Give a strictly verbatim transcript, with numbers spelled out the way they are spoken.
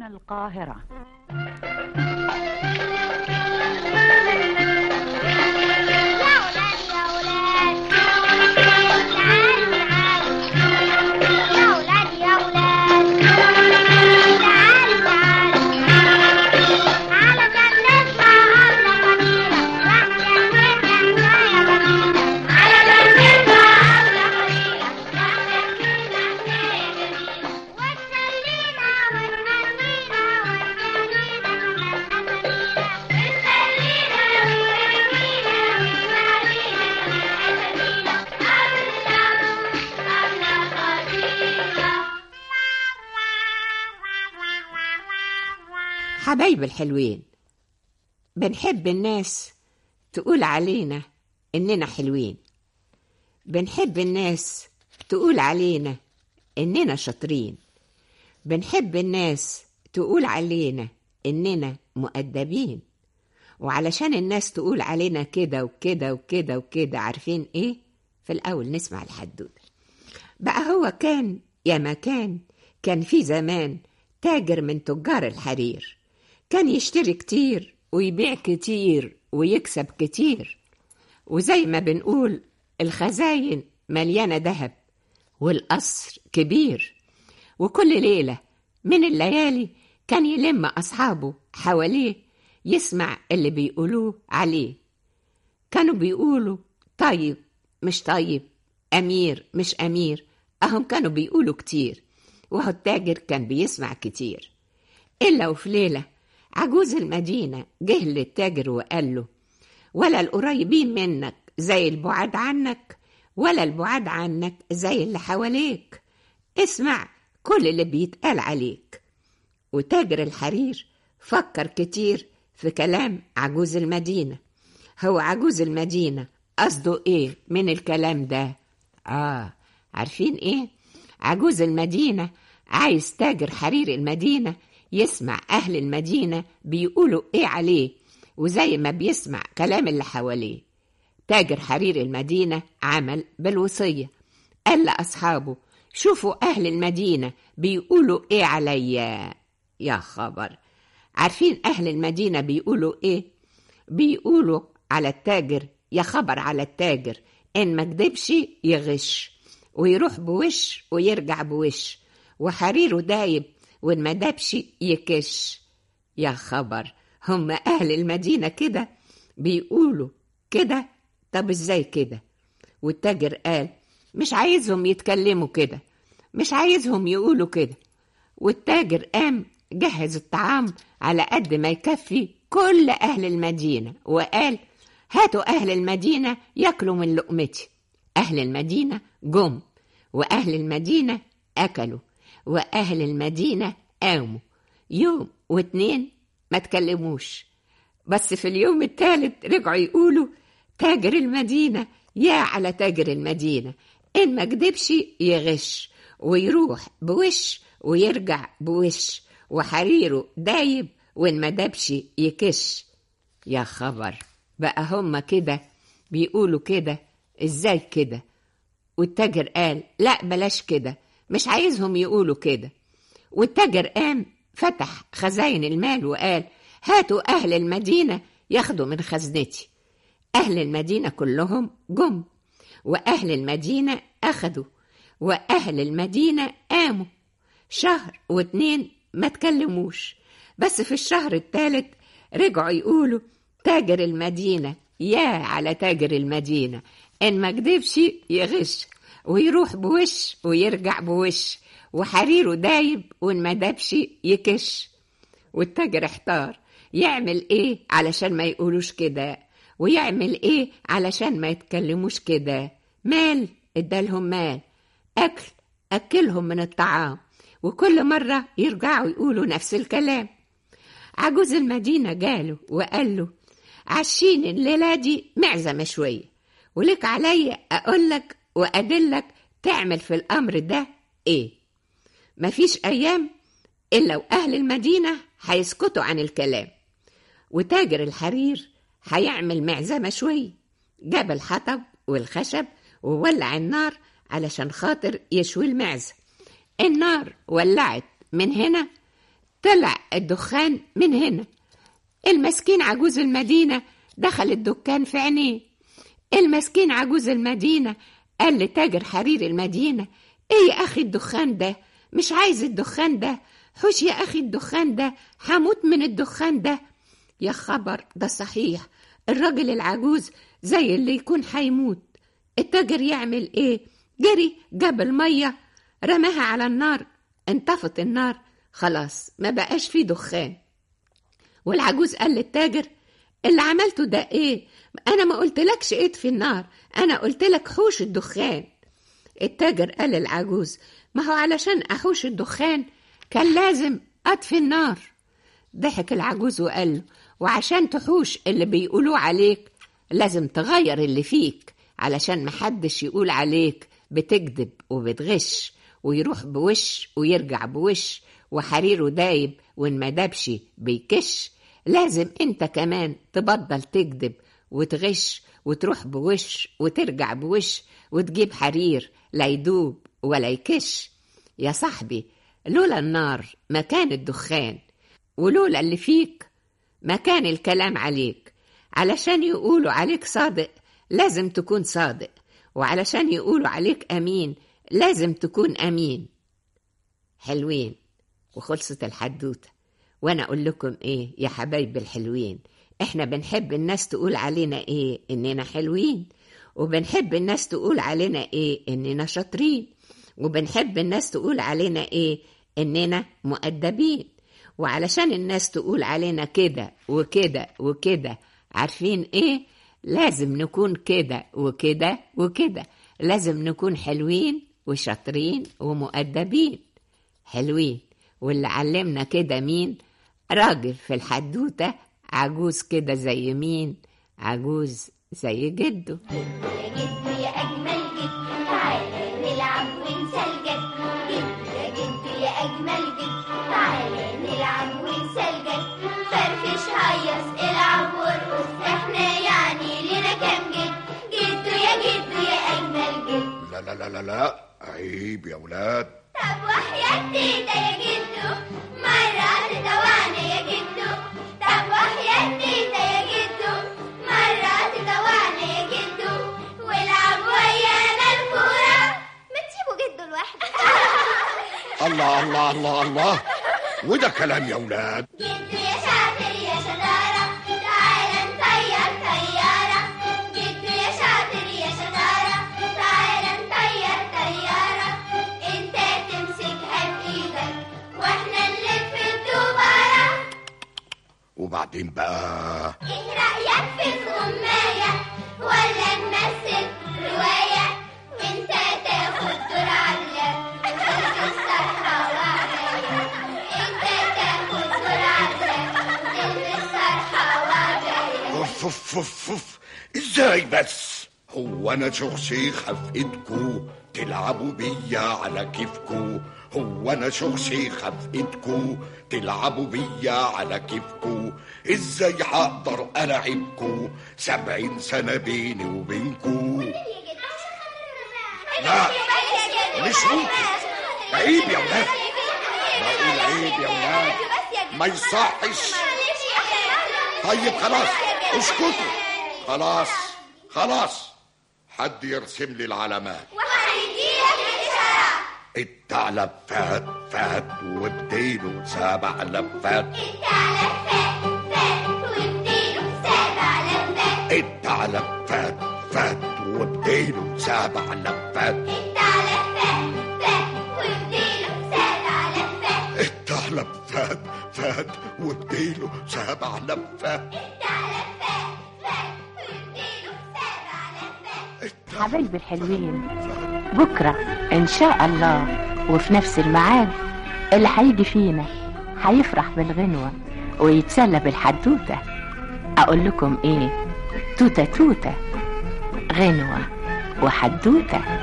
هنا القاهرة. حبايب الحلوين، بنحب الناس تقول علينا إننا حلوين، بنحب الناس تقول علينا إننا شاطرين، بنحب الناس تقول علينا إننا مؤدبين. وعلشان الناس تقول علينا كده وكده وكده وكده، عارفين إيه؟ في الأول نسمع الحدوتة. بقى هو كان يا ما كان كان في زمان تاجر من تجار الحرير، كان يشتري كتير ويبيع كتير ويكسب كتير، وزي ما بنقول الخزاين مليانة دهب والقصر كبير. وكل ليلة من الليالي كان يلم أصحابه حواليه يسمع اللي بيقولوه عليه. كانوا بيقولوا طيب مش طيب، أمير مش أمير، أهم كانوا بيقولوا كتير، وهو التاجر كان بيسمع كتير. إلا وفي ليلة عجوز المدينة جه للتاجر وقال له: ولا القريبين منك زي البعاد عنك، ولا البعاد عنك زي اللي حواليك، اسمع كل اللي بيتقال عليك. وتاجر الحرير فكر كتير في كلام عجوز المدينة. هو عجوز المدينة قصده ايه من الكلام ده؟ آه عارفين ايه؟ عجوز المدينة عايز تاجر حرير المدينة يسمع أهل المدينة بيقولوا إيه عليه، وزي ما بيسمع كلام اللي حواليه. تاجر حرير المدينة عمل بالوصية، قال لأصحابه: شوفوا أهل المدينة بيقولوا إيه عليا. يا خبر! عارفين أهل المدينة بيقولوا إيه؟ بيقولوا على التاجر يا خبر على التاجر، إن ما كدبش يغش، ويروح بوش ويرجع بوش، وحريره دايب وإن ما دابش يكش. يا خبر! هم أهل المدينة كده بيقولوا كده؟ طب إزاي كده؟ والتاجر قال: مش عايزهم يتكلموا كده، مش عايزهم يقولوا كده. والتاجر قام جهز الطعام على قد ما يكفي كل أهل المدينة، وقال: هاتوا أهل المدينة يأكلوا من لقمتي. أهل المدينة جم، وأهل المدينة أكلوا، وأهل المدينة قاموا. يوم واتنين ما تكلموش، بس في اليوم الثالث رجعوا يقولوا: تاجر المدينة يا على تاجر المدينة، إن ما كدبش يغش، ويروح بوش ويرجع بوش، وحريره دايب وإن ما دابش يكش. يا خبر! بقى هم كده بيقولوا كده؟ إزاي كده؟ والتاجر قال: لا بلاش كده، مش عايزهم يقولوا كده. والتاجر قام فتح خزاين المال وقال: هاتوا أهل المدينة ياخدوا من خزنتي. أهل المدينة كلهم جم، وأهل المدينة أخدوا، وأهل المدينة قاموا. شهر واتنين ما تكلموش، بس في الشهر الثالث رجعوا يقولوا: تاجر المدينة يا على تاجر المدينة، إن ما كدبش يغش، ويروح بوش ويرجع بوش، وحريره دايب وإن ما دابش يكش. والتاجر احتار يعمل ايه علشان ما يقولوش كده، ويعمل ايه علشان ما يتكلموش كده. مال ادالهم مال، اكل اكلهم من الطعام، وكل مرة يرجعوا يقولوا نفس الكلام. عجوز المدينة جاله وقال له: عشين الليلة دي معزة مشوية، ولك عليا اقولك وادلك تعمل في الامر ده ايه. مفيش ايام الا واهل المدينة هيسكتوا عن الكلام، وتاجر الحرير هيعمل معزة مشوية. جاب الحطب والخشب وولع النار علشان خاطر يشوي المعزة. النار ولعت من هنا، طلع الدخان من هنا. المسكين عجوز المدينة دخل الدكان في عينيه. المسكين عجوز المدينة قال لتاجر حرير المدينة: ايه يا اخي الدخان ده؟ مش عايز الدخان ده، حوش يا اخي الدخان ده، هموت من الدخان ده. يا خبر، ده صحيح الراجل العجوز زي اللي يكون هيموت. التاجر يعمل ايه؟ جري جاب المية رماها على النار، انطفت النار، خلاص ما بقاش فيه دخان. والعجوز قال للتاجر: اللي عملته ده ايه؟ انا ما قلتلكش اطفي النار، انا قلتلك حوش الدخان. التاجر قال للعجوز: ما هو علشان احوش الدخان كان لازم اطفي النار. ضحك العجوز وقال له: وعشان تحوش اللي بيقولوا عليك لازم تغير اللي فيك، علشان محدش يقول عليك بتكذب وبتغش، ويروح بوش ويرجع بوش، وحريره دايب وإن ما دابش بيكش. لازم انت كمان تبطل تكذب وتغش، وتروح بوش وترجع بوش، وتجيب حرير لا يدوب ولا يكش. يا صاحبي، لولا النار ما كان الدخان، ولولا اللي فيك ما كان الكلام عليك. علشان يقولوا عليك صادق لازم تكون صادق، وعلشان يقولوا عليك أمين لازم تكون أمين. حلوين، وخلصت الحدوتة. وانا اقول لكم ايه يا حبايب الحلوين؟ احنا بنحب الناس تقول علينا ايه؟ اننا حلوين. وبنحب الناس تقول علينا ايه؟ اننا شاطرين. وبنحب الناس تقول علينا ايه؟ اننا مؤدبين. وعلشان الناس تقول علينا كده وكده وكده، عارفين ايه؟ لازم نكون كده وكده وكده، لازم نكون حلوين وشاطرين ومؤدبين. حلوين، واللي علمنا كده مين؟ راجل في الحدوتة عجوز كده زي مين؟ عجوز زي جده. يا جدو يا أجمل جد، تعالى نلعب وننسى الجد. جدو يا جدو يا أجمل جد، تعالى نلعب وننسى الجد. فرفش هيص العب وارقص، احنا يعني لنا كام جد. جدو يا جدو يا أجمل جد. لا لا لا لا لا، عيب يا ولاد. طب وحياة تيتا يا جدو مرة تدوعنا يا جدو. طب وحياة تيتا يا جدو مرة تدوعنا يا جدو، والعب ويانا الكورة. ما تسيبوا جدو لوحده. الله الله الله الله، وده كلام يا ولاد. جدو يا شاطر يا شطارة، تعالى نطير طيارة. جدو يا شاطر يا شطارة، تعالى نطير طيارة. انت تمسكها بايدك واحنا نلف الدوبارة. وبعدين بقى ايه رأيك في الغماية ولا نمثل رواية؟ وانت تاخد دور عقلك تلبس صرحة وعباية. انت تاخد دور عقلك تلبس صرحة وعباية. اوف اوف اوف اوف، ازاي بس؟ هو انا شخشيخة في ايدكو تلعبوا بيا على كيفكو؟ هو انا شخشيخة في ايدكو تلعبوا بيا على كيفكو؟ ازاي هقدر العبكو؟ سبعين سنة بيني وبينكو. لا مش ممكن، عيب يا ولاد، بقول عيب يا ولاد، ما يصحش. طيب خلاص اسكتوا، خلاص خلاص، حد يرسم لي العلامات. وهنديلك الإشارة. الثعلب فات فات وبديله سبع لفات. الثعلب فات فات وبديله سبع لفات. الثعلب فات فات وبديله سبع لفات. الثعلب فات فات وبديله سبع لفات. الثعلب فات فات وبديله سبع لفات. الثعلب فات فات وبديله سبع لفات. حبايبي الحلوين، بكرة إن شاء الله وفي نفس الميعاد اللي هيجي فينا هيفرح بالغنوة ويتسلى بالحدوتة. أقول لكم إيه؟ توتة توتة، غنوة وحدوتة.